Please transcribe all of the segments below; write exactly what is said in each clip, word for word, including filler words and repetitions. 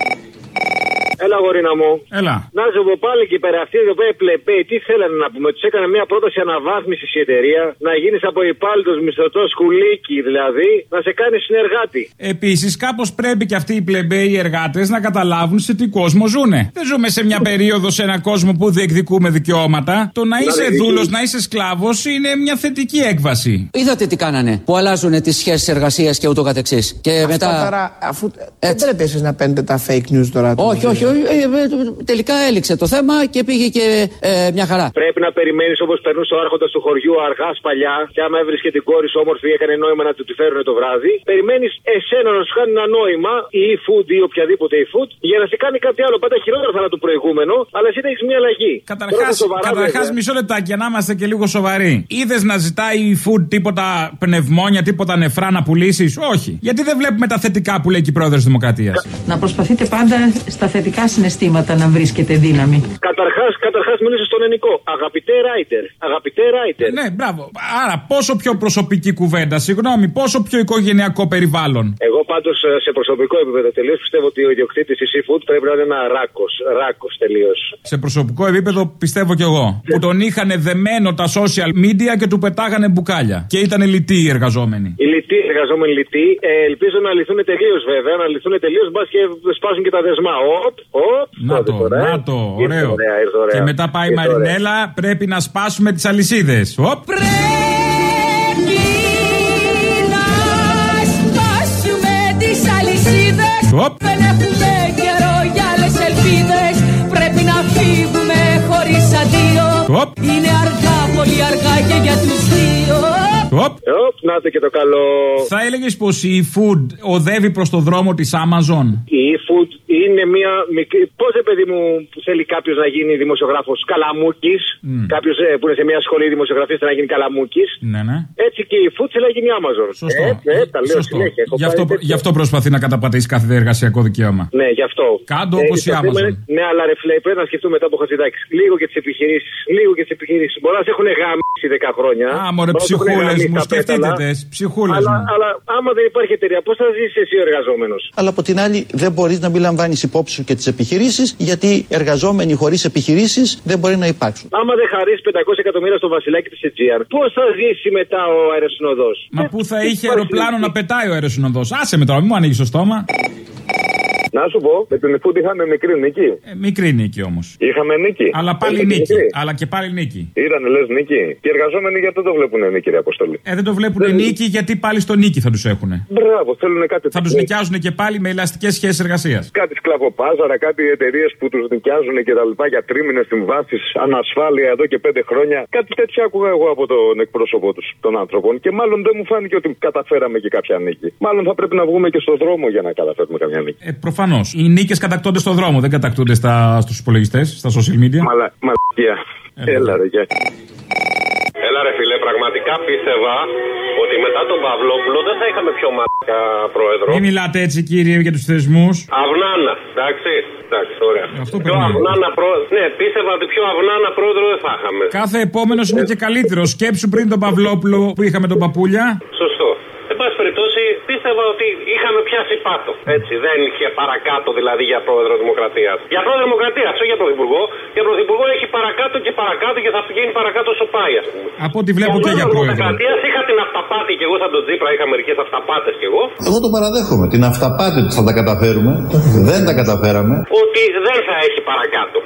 Έλα, γορίνα μου. Έλα. Να σου πω πάλι και πέρα αυτοί εδώ πέρα πλεπέοι, τι θέλανε να πούμε. Του έκανε μια πρόταση αναβάθμιση η εταιρεία, να γίνει από υπάλληλο μισθωτό σκουλίκι δηλαδή, να σε κάνει συνεργάτη. Επίσης, κάπως πρέπει και αυτοί οι πλεμπέοι οι εργάτες να καταλάβουν σε τι κόσμο ζουνε. Δεν ζούμε σε μια περίοδο, σε έναν κόσμο που διεκδικούμε δικαιώματα. Το να είσαι δούλος, να είσαι σκλάβος είναι μια θετική έκβαση. Είδατε τι κάνανε, που αλλάζουν τις σχέσεις εργασίας και ούτω καθεξής. Και αυτά μετά. Τώρα, αφού δεν πρέπει εσείς να παίρνετε τα fake news τώρα. Όχι, όχι, όχι. Τελικά έληξε το θέμα και πήγε και ε, μια χαρά. Πρέπει να περιμένεις όπως περνούσε ο άρχοντας του χωριού αργά παλιά, και άμα έβρισκε την κόρη σου όμορφη, έκανε νόημα να του τη φέρουν το βράδυ. Περιμένεις εσένα να σου κάνει ένα νόημα, ή e-food ή οποιαδήποτε e-food, για να σε κάνει κάτι άλλο. Πάντα χειρότερα θα είναι το προηγούμενο, αλλά εσύ έχεις μια αλλαγή. Καταρχάς, καταρχάς μισό λεπτάκι, για να είμαστε και λίγο σοβαροί. Είδες να ζητάει η e-food τίποτα πνευμόνια, τίποτα νεφρά να πουλήσεις? Όχι. Γιατί δεν βλέπουμε τα θετικά που λέει και η πρόεδρος της Δημοκρατίας? Να προσπαθείτε πάντα στα θετικά συναισθήματα να βρίσκετε δύναμη. Καταρχάς, καταρχάς μιλήσω στον ελληνικό. Αγαπητέ Ράιτερ. Αγαπητέ Ράιτερ. Ναι, μπράβο. Άρα, πόσο πιο προσωπική κουβέντα, συγγνώμη, πόσο πιο οικογενειακό περιβάλλον. Εγώ πάντως σε προσωπικό επίπεδο τελείως πιστεύω ότι ο ιδιοκτήτης της e-food πρέπει να είναι ένα ράκος. Ράκος τελείως. Σε προσωπικό επίπεδο πιστεύω κι εγώ. Που τον είχαν δεμένο τα social media και του πετάγανε μπουκάλια. Και ήταν λυτοί οι εργαζόμενοι. Οι λυτοί, οι εργαζόμενοι λυτοί. Ε, ελπίζω να λυθούν τελείως βέβαια. Να λυθούν τελείως, μπας και σπάσουν και τα δεσμά. Οπ, οπ. Να το, να το, ωραίο. Ωραία, ωραία. Και μετά πάει η Μαρινέλα, ωραία. Πρέπει να σπάσουμε τις αλυσίδες. Οπ. Πρέπει να σπάσουμε τις αλυσίδες. Οπ. Δεν έχουμε καιρό για άλλες ελπίδες. Πρέπει να φύγουμε χωρίς αντίο. Οπ. Είναι αργά, πολύ αργά και για τους δύο. Οπ. Οπ, να το και το καλό. Θα έλεγες πως η e-food οδεύει προς το δρόμο της Amazon? Η e-food είναι μια μικρή. Πώς, παιδί μου, θέλει κάποιος να γίνει δημοσιογράφος καλαμούκης, mm. κάποιος ε, που είναι σε μια σχολή δημοσιογραφίας θέλει να γίνει καλαμούκης. Ναι, ναι. Έτσι και η e-food θέλει να γίνει Amazon. Σωστό. Ε, ε, τα λέω Σωστό. συνέχεια. Γι' αυτό, γι' αυτό προσπαθεί να καταπατήσει κάθε εργασιακό δικαίωμα. Ναι, γι' αυτό. Κάντο όπως η Amazon. Είναι, ναι, αλλά ρε φίλε, πρέπει να σκεφτούμε μετά από Χατζηδάκη. Λίγο και τις επιχειρήσεις. Λίγο και τις επιχειρήσεις. Μπορεί να σε έχουν γάμισει δέκα χρόνια. Α, μωρέ, ψυχούλες μου, σκεφτείτε τες. Ψυχούλες μου. Αλλά άμα δεν υπάρχει εταιρεία, πώς θα ζήσεις εσύ ο εργαζόμενος? Αλλά από την άλλη, δεν μπορείς να μην λαμβάνεις υπόψη σου και τις επιχειρήσεις, γιατί εργαζόμενοι χωρίς επιχειρήσεις δεν μπορεί να υπάρξουν. Άμα δεν χαρίσει πεντακόσια εκατομμύρια στο βασιλάκι της Αιτζίαν, πώς θα ζήσει μετά ο αεροσυνοδός? Μα πού θα είχε αεροπλάνο να πετάει ο αεροσυνοδός? Άσε με τώρα, μην μου ανοίγεις το στόμα. Να σου πω, με την e-food είχαμε μικρή νίκη. Ε, μικρή νίκη όμως. Είχαμε νίκη. Αλλά πάλι Έχει νίκη. νίκη. Αλλά και πάλι νίκη. Ήτανε λες νίκη. Και οι εργαζόμενοι γιατί δεν το βλέπουν νίκη, ρε Αποστολή? Ε, δεν το βλέπουν δεν... νίκη γιατί πάλι στο νίκη θα τους έχουν. Μπράβο, θέλουν κάτι. Θα τους νοικιάζουν και πάλι με ελαστικές σχέσεις εργασίας. Κάτι σκλαβοπάζαρα, κάτι εταιρείες που τους νοικιάζουν και τα λοιπά για τρίμηνες συμβάσεις, ανασφάλεια εδώ και πέντε χρόνια. Κάτι τέτοια άκουγα εγώ από τον εκπρόσωπό τους των άνθρωπων. Και μάλλον δεν μου φάνηκε ότι καταφέραμε και κάποια νίκη. Μάλλον θα πρέπει να βγούμε και στον δρόμο για να καταφέρουμε κάποια νίκη. Ε, προφανώς. Οι νίκες κατακτώνται στον δρόμο, δεν κατακτούνται στα, στους υπολογιστές, στα social media. Μαλα, μαλακία. Έλα, Έλα ρε, γεια. Έλα ρε φίλε, πραγματικά πίστευα ότι μετά τον Παυλόπουλο δεν θα είχαμε πιο μαλακά πρόεδρο. Μην μιλάτε έτσι κύριε για τους θεσμούς. Αυνάνα, εντάξει, εντάξει, ωραία. Αυτό πιο αυνάνα πρόεδρο. Ναι, πίστευα ότι πιο αυνάνα πρόεδρο δεν θα είχαμε. Κάθε επόμενος είναι και καλύτερο. Σκέψου πριν τον Παυλόπουλο που είχαμε τον Παπούλια. Σωστό. Εν πάση περιπτώσει, πίστευα ότι είχαμε πιάσει πάτο. Έτσι, δεν είχε παρακάτω δηλαδή για πρόεδρο Δημοκρατίας. Για πρόεδρο Δημοκρατίας, όχι για πρωθυπουργό. Για πρωθυπουργό έχει παρακάτω και παρακάτω και θα πηγαίνει παρακάτω όσο πάει, ας πούμε. Από ό,τι βλέπω και για πρόεδρο. Δημοκρατίας είχα την αυταπάτη και εγώ σαν τον Τζίπρα, είχα μερικές αυταπάτες κι εγώ. Εγώ το παραδέχομαι. Την αυταπάτη ότι θα τα καταφέρουμε. Δεν τα καταφέραμε. Ότι δεν θα έχει παρακάτω.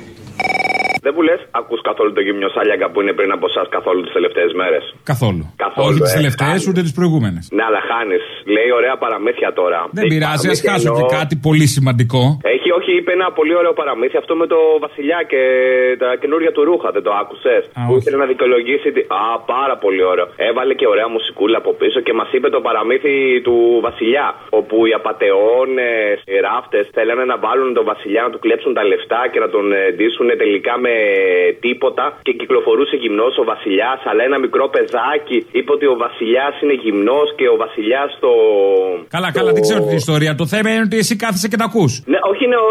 Δεν μου λες, ακούς καθόλου το γυμνό Σάλιαγκα που είναι πριν από εσάς καθόλου τις τελευταίες μέρες? Καθόλου. καθόλου Όχι τις ε, τελευταίες χάνεις. ούτε τις προηγούμενες. Ναι, αλλά χάνεις. Λέει ωραία παραμύθια τώρα. Δεν πειράζει, ας χάσω και κάτι πολύ σημαντικό. Έχει, όχι, είπε ένα πολύ ωραίο παραμύθι αυτό με το Βασιλιά και τα καινούργια του ρούχα. Δεν το άκουσες? Α, που ήθελε να δικαιολογήσει. Α, πάρα πολύ ωραίο. Έβαλε και ωραία μουσικούλα από πίσω και μας είπε το παραμύθι του Βασιλιά. Όπου οι απατεώνες, οι ράφτες θέλανε να βάλουν τον Βασιλιά να του κλέψουν τα λεφτά και να τον ντύσουν τελικά με τίποτα. Και κυκλοφορούσε γυμνός ο Βασιλιάς. Αλλά ένα μικρό παιδάκι είπε ότι ο Βασιλιάς είναι γυμνός και ο Βασιλιάς το. Καλά, το... καλά, δεν ξέρω την ιστορία. Το θέμα είναι ότι εσύ κάθεσαι και τα ακούς. Ναι, όχι, είναι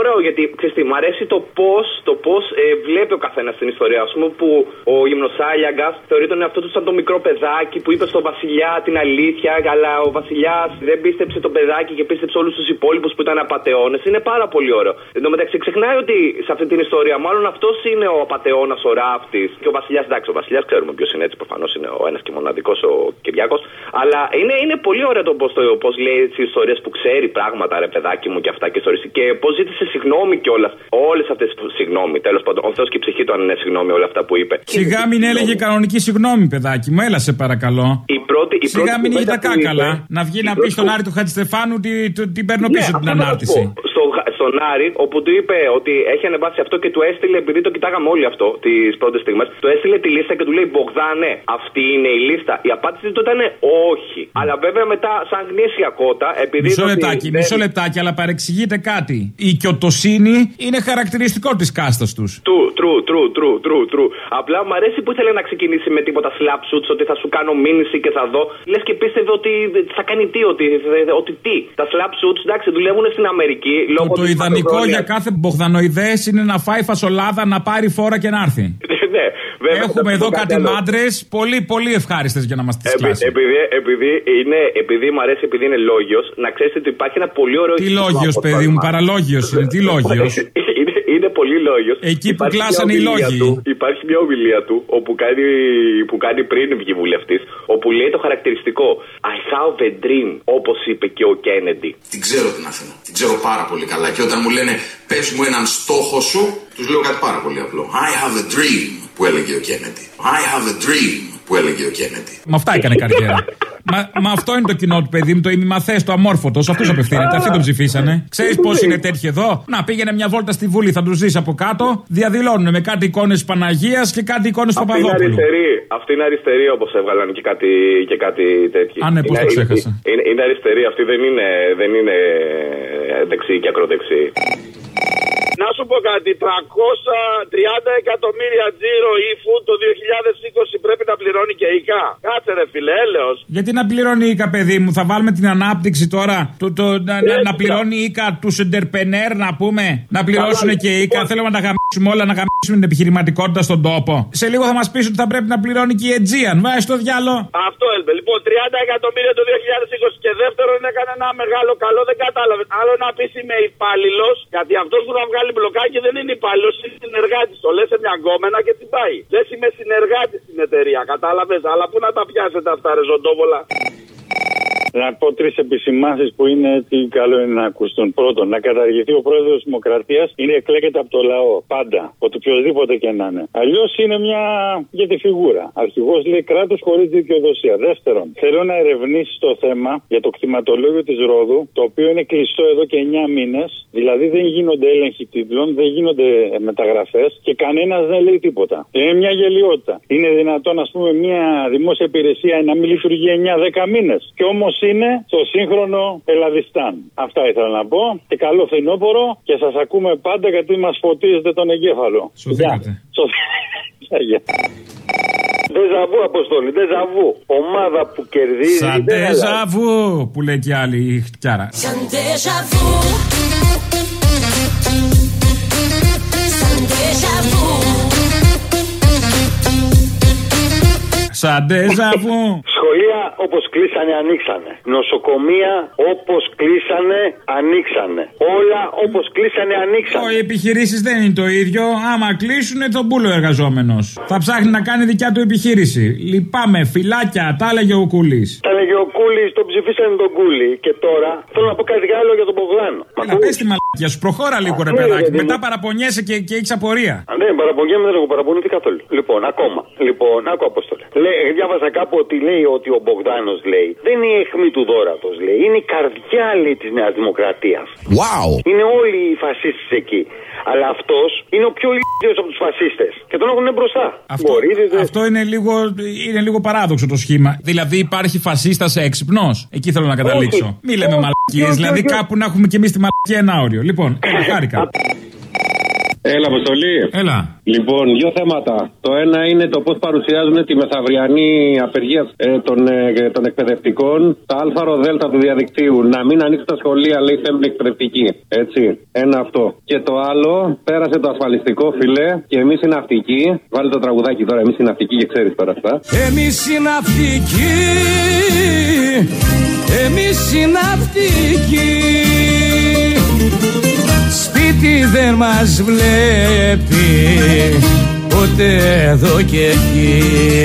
ωραίο γιατί ξέρεις τι, μ' αρέσει το πώς το πώς, ε, βλέπει ο καθένας την ιστορία. Ας πούμε που ο Γυμνοσάλιαγκας θεωρεί τον εαυτό του σαν το μικρό παιδάκι που είπε στον Βασιλιά την αλήθεια, αλλά ο Βασιλιάς δεν πίστεψε το παιδάκι και πίστεψε όλους τους υπόλοιπους που ήταν απατεώνες. Είναι πάρα πολύ ωραίο. Εν τω μεταξύ ξεχνάει ότι σε αυτή την ιστορία μάλλον αυτός είναι ο απατεώνας, ο ράφτης. Και ο Βασιλιάς, εντάξει, ο Βασιλιάς ξέρουμε ποιος είναι, έτσι προφανώς είναι ο ένας και μοναδικός ο Κυριάκος. Αλλά είναι, είναι πολύ ωραίο το πώς, το πώς λέει τις ιστορίες που ξέρει πράγματα, ρε παιδάκι μου και αυτά και ιστορίες. Και πώς ζήτησε συγγνώμη κιόλας. Όλες αυτές τις συγγνώμη, τέλος πάντων. Ο Θεός και η ψυχή του αν είναι συγγνώμη όλα αυτά που είπε. Σιγά μην έλεγε κανονική συγγνώμη, παιδάκι μου, έλα σε παρακαλώ. Η πρώτη, η Σιγά μην είχε τα κάκαλα. Να βγει να πει στον Άρη του Χατζηστεφάνου ότι την παίρνω πίσω την ανάρτηση. Στον Άρη, όπου του είπε ότι έχει ανεβάσει αυτό και του έστειλε, επειδή το κοιτάγαμε όλοι αυτό τις πρώτες στιγμές, του έστειλε τη λίστα και του λέει Μπογδάνε, αυτή είναι η λίστα. Η απάντηση του ήταν όχι. Αλλά βέβαια μετά, σαν γνήσια κότα, επειδή. Μισό λεπτάκι, δεν... μισό λεπτάκι, αλλά παρεξηγείται κάτι. Η οικειοτοσύνη είναι χαρακτηριστικό της κάστας τους. True, true, true, true, true, true. Απλά μου αρέσει που ήθελε να ξεκινήσει με τίποτα slap shoots, ότι θα σου κάνω μήνυση και θα δω. Λες και πίστευε ότι θα κάνει τι, ότι, ότι τι. Τα slap shoots, εντάξει, δουλεύουν στην Αμερική. Λόγω το, το ιδανικό για κάθε Μπογδανοειδές είναι να φάει φασολάδα, να πάρει φόρα και να έρθει. Ναι, βέβαια, έχουμε εδώ κάτι μάντρες πολύ πολύ ευχάριστες για να μας τις Επει, κλάσει. Επειδή, επειδή, είναι, επειδή μου αρέσει, επειδή είναι λόγιος, να ξέρετε ότι υπάρχει ένα πολύ ωραίο. Τι λόγιος, παιδί μου, παραλόγιος είναι, τι λόγιος. είναι, είναι πολύ λόγιος. Εκεί που κλάσανε οι λόγοι. Του, υπάρχει μια ομιλία του όπου κάνει, που κάνει πριν βγει βουλευτής, όπου λέει το χαρακτηριστικό I have a dream, όπως είπε και ο Κέννεντι. Την ξέρω την Αθήνα. Την ξέρω πάρα πολύ καλά. Και όταν μου λένε πες μου έναν στόχο σου, τους λέω κάτι πάρα πολύ απλό. I have a dream, που έλεγε ο Κέννεντι. I have a dream, που έλεγε ο Κέννεντι. Μα αυτά έκανε καριέρα. Μα, μα αυτό είναι το κοινό του, παιδί μου, το ημιμαθές, το αμόρφωτο. Σε αυτούς απευθύνεται. Αυτοί τον ψηφίσανε. Ξέρεις πώς είναι τέτοιοι εδώ? Να πήγαινε μια βόλτα στη Βουλή, θα τους δεις από κάτω. Διαδηλώνουν με κάτι εικόνες Παναγίας και κάτι εικόνες Παπαδόπουλου. Αυτή είναι αριστερή, όπως έβγαλαν και κάτι, και κάτι τέτοιο. Α, ναι, πώς το ξέχασα. Είναι, είναι αριστερή, αυτή δεν είναι, δεν είναι δεξί και ακροδεξί. Να σου πω κάτι, τριακόσια τριάντα εκατομμύρια τζίρο e-food το δύο χιλιάδες είκοσι πρέπει να πληρώνει και ΙΚΑ. Κάτσε ρε φίλε, έλεος. Γιατί να πληρώνει ΙΚΑ, παιδί μου, θα βάλουμε την ανάπτυξη τώρα, το, το, να, να, να πληρώνει ΙΚΑ τους εντερπενέρ, να πούμε, να πληρώσουν και ΙΚΑ. Θέλουμε να τα γαμίσουμε όλα, να γαμίσουμε την επιχειρηματικότητα στον τόπο. Σε λίγο θα μας πεις ότι θα πρέπει να πληρώνει και η Aegean. Βάζει το διάλο. Αυτό έλπε. Λοιπόν, τριάντα εκατομμύρια το δύο χιλιάδες είκοσι και δεύτερον έκανε ένα μεγάλο καλό, δεν κατάλαβε. Άλλο να πεις είμαι υπάλληλος, γιατί αυτός που θα βγάλει μπλοκάκι δεν είναι υπάλληλος, είναι συνεργάτης. Το λες σε μια γκόμενα και τι πάει. Λες είμαι συνεργάτης στην εταιρεία, κατάλαβες. Αλλά πού να τα πιάσετε αυτά, ρε Ζοντόβολα. Να πω τρεις επισημάνσεις που είναι τι καλό είναι να ακουστούν. Πρώτον, να καταργηθεί ο πρόεδρος της Δημοκρατίας είναι εκλέγεται από το λαό. Πάντα. Ότι οποιοδήποτε και να είναι. Αλλιώς είναι μια για τη φιγούρα. Αρχηγός λέει κράτος χωρίς δικαιοδοσία. Δεύτερον, θέλω να ερευνήσει το θέμα για το κτηματολόγιο της Ρόδου, το οποίο είναι κλειστό εδώ και εννιά μήνες. Δηλαδή δεν γίνονται έλεγχοι τίτλων, δεν γίνονται μεταγραφές και κανένας δεν λέει τίποτα. Είναι μια γελιότητα. Είναι δυνατόν, ας πούμε, μια δημόσια υπηρεσία να μην λειτουργεί εννιά δέκα μήνες. Και όμως είναι στο σύγχρονο Ελλαδιστάν. Αυτά ήθελα να πω. Και καλό φθινόπωρο και σας ακούμε πάντα γιατί μας φωτίζετε τον εγκέφαλο. Σωθήκατε. Ντεζαβού, Αποστόλη, ντεζαβού. Ομάδα που κερδίζει. Σαν ντεζαβού που λέει κι άλλη η χτιάρα. Σαν ντεζαβού. Σαν ντεζαβού. Σαν ντεζαβού. Σχολεία όπως κλείσανε ανοίξανε. Νοσοκομεία όπως κλείσανε ανοίξανε. Όλα όπως κλείσανε ανοίξανε. Οι επιχειρήσεις δεν είναι το ίδιο. Άμα κλείσουνε τον πούλο εργαζόμενος. Θα ψάχνει να κάνει δικιά του επιχείρηση. Λυπάμαι, φυλάκια, τα έλεγε ο Κούλης. Τα έλεγε ο Κούλης, τον ψηφίσανε τον Κούλη. Και τώρα θέλω να πω κάτι άλλο για τον Μπογδάνο. Έλα, πες τη μαλακία σου, προχώρα λίγο ρε παιδάκι. Μετά παραπονιέσαι και, και έχεις απορία. Α, ναι, παραπονιέμαι, δεν έχω παραπονηθεί καθόλου. Λοιπόν, ακόμα. Λοιπόν, άκου Απόστολε. Διάβασα κάπου ότι λέει ότι ο Μπογδάνος λέει δεν είναι η αιχμή του δώρατος, λέει. Είναι η καρδιά, λέει, της Νέας Δημοκρατίας. Wow. Είναι όλοι οι φασίστες εκεί. Αλλά αυτός είναι ο πιο ηλίθιος από τους φασίστες. Και τον έχουν μπροστά. Αυτό, αυτό είναι, λίγο, είναι λίγο παράδοξο το σχήμα. Δηλαδή υπάρχει φασίστας έξυπνος. Εκεί θέλω να καταλήξω. Μη λέμε μαλακίες. Δηλαδή κάπου να έχουμε κι εμείς τη μαλακία ένα όριο. Λοιπόν, χάρηκα. Έλα, Αποστολή. Έλα. Λοιπόν, δύο θέματα. Το ένα είναι το πώς παρουσιάζουν τη μεθαυριανή απεργία ε, των, ε, των εκπαιδευτικών. Τα ΑΡΔ του διαδικτύου. Να μην ανοίξουν τα σχολεία, λέει, θέλουν εκπαιδευτικοί. Έτσι. Ένα αυτό. Και το άλλο, πέρασε το ασφαλιστικό, φιλέ, και εμείς οι ναυτικοί. Βάλε το τραγουδάκι τώρα, εμείς οι ναυτικοί, και ξέρεις τώρα αυτά. Εμείς οι ναυτικοί. Εμείς οι ναυτικοί. Σπίτι δεν μας βλέπει ποτέ εδώ και εκεί.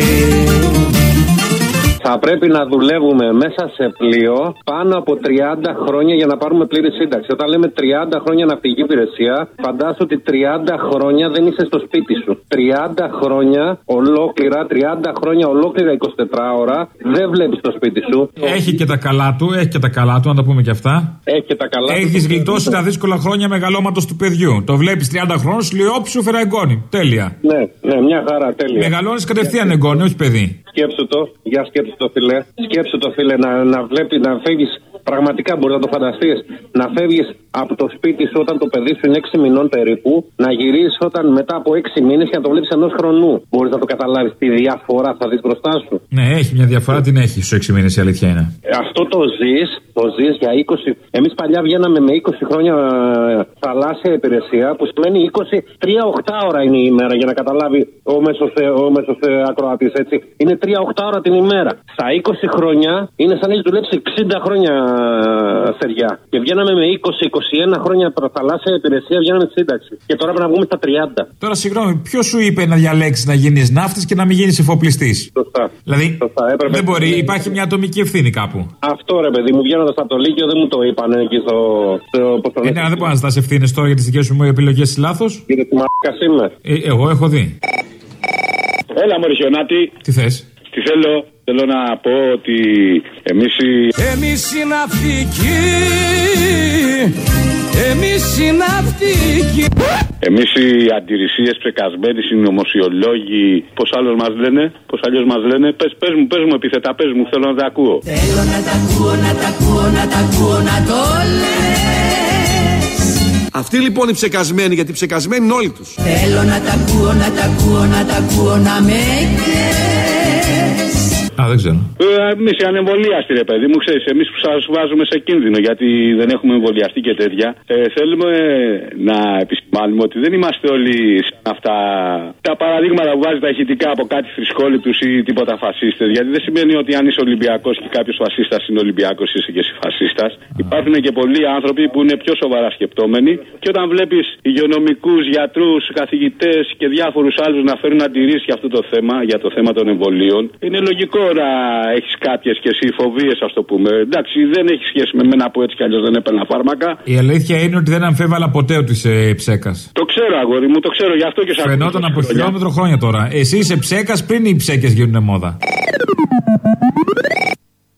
Θα πρέπει να δουλεύουμε μέσα σε πλοίο πάνω από τριάντα χρόνια για να πάρουμε πλήρη σύνταξη. Όταν λέμε τριάντα χρόνια ναυτική υπηρεσία, φαντάσου ότι τριάντα χρόνια δεν είσαι στο σπίτι σου. τριάντα χρόνια ολόκληρα, τριάντα χρόνια ολόκληρα εικοσιτετράωρα δεν βλέπεις το σπίτι σου. Έχει και τα καλά του, έχει και τα καλά του, να τα πούμε και αυτά. Έχει και τα καλά του. Έχεις γλιτώσει τα δύσκολα χρόνια μεγαλώματος του παιδιού. Το βλέπεις τριάντα χρόνων, σου λέει όψη σου φέρα εγγόνι. Τέλεια. Ναι, ναι, μια χαρά, τέλεια. Μεγαλώνεις κατευθείαν εγγόνι, όχι παιδί. Σκέψου το, για σκέψου το, φιλέ. Σκέψου το, φίλε, να, να βλέπει, να φεύγεις. Πραγματικά μπορεί να το φανταστείς. Να φεύγεις από το σπίτι σου όταν το παιδί σου είναι έξι μηνών περίπου, να γυρίσεις όταν μετά από έξι μήνες και να το βλέπεις ενός χρονού. Μπορείς να το καταλάβεις τι διαφορά θα δεις μπροστά σου. Ναι, έχει μια διαφορά, την έχει στους έξι μήνες, η αλήθεια είναι. Αυτό το ζεις, το ζεις για είκοσι. Εμείς παλιά βγαίναμε με είκοσι χρόνια θαλάσσια υπηρεσία, που σημαίνει είκοσι τρία οχτάωρα είναι η ημέρα, για να καταλάβει ο μέσος, ο μέσος ακροατής, έτσι. Είναι τρία οχτάωρα την ημέρα. Στα είκοσι χρόνια είναι σαν να έχει δουλέψει εξήντα χρόνια στεριά. Και βγαίναμε με είκοσι είκοσι ένα χρόνια θαλάσσια υπηρεσία, βγαίναμε στη σύνταξη. Και τώρα πρέπει να βγούμε στα τριάντα. Τώρα, συγγνώμη, ποιος σου είπε να διαλέξεις να γίνεις ναύτης και να μην γίνεις εφοπλιστής? Σωστά. Δηλαδή, Σωστά. Έπρεπε δεν μπορεί, υπάρχει μια ατομική ευθύνη κάπου. Αυτό, ρε παιδί μου, βγαίνοντας από το Λύκειο δεν μου το είπαν εκεί στο. στο ε, ναι, δεν μπορεί να ζητάς ευθύνες τώρα για τις δικές μου επιλογές λάθος. Κύριε τη μαλάκα είμαι. Ε, εγώ έχω δει. Έλα, Μωρισιονάτη. Τι θες? Τι θέλω, θέλω να πω ότι εμείς οι... Εμείς οι ναυτικοί. Εμείς οι ναυτικοί. Εμείς οι αντιρρησίες ψεκασμένοι, οι νομοσιολόγοι, πώς άλλος μας λένε, πώς αλλιώς μας λένε. Πες, πες μου, πες μου επιθετά, πες μου, θέλω να τα ακούω. Θέλω να τα ακούω, να τα ακούω, να τα ακούω, να το λες. Αυτοί λοιπόν οι ψεκασμένοι, γιατί ψεκασμένοι είναι όλοι τους. Θέλω να τα ακούω, να τα ακούω, να τα ακούω, να με κλαις. Α, δεν ξέρω. Ε, εμείς οι ανεμβολίαστοι, ρε παιδί μου, ξέρεις, εμείς που σας βάζουμε σε κίνδυνο γιατί δεν έχουμε εμβολιαστεί και τέτοια, ε, θέλουμε να επισημάνουμε ότι δεν είμαστε όλοι σαν αυτά τα παραδείγματα που βάζει τα ηχητικά από κάτι θρησκόληπτους ή τίποτα φασίστες. Γιατί δεν σημαίνει ότι αν είσαι Ολυμπιακός και κάποιος φασίστας είναι Ολυμπιακός, είσαι και εσύ φασίστας. Υπάρχουν και πολλοί άνθρωποι που είναι πιο σοβαρά σκεπτόμενοι και όταν βλέπεις υγειονομικούς, γιατρούς, καθηγητές και διάφορους άλλους να φέρουν αντιρρήσεις για αυτό το θέμα, για το θέμα των εμβολίων, είναι λογικό να έχεις κάποιες και εσύ φοβίες, ας το πούμε. Εντάξει, δεν έχει σχέση με μένα που έτσι κι αλλιώς δεν έπαιρνα φάρμακα. Η αλήθεια είναι ότι δεν αμφέβαλα ποτέ ότι είσαι ψέκας. Το ξέρω, αγόρι μου, το ξέρω, γι' αυτό και σ' ακούω. Φαινόταν από χιλιόμετρο χρόνια τώρα. Εσύ είσαι ψέκας πριν οι ψέκες γίνουνε μόδα.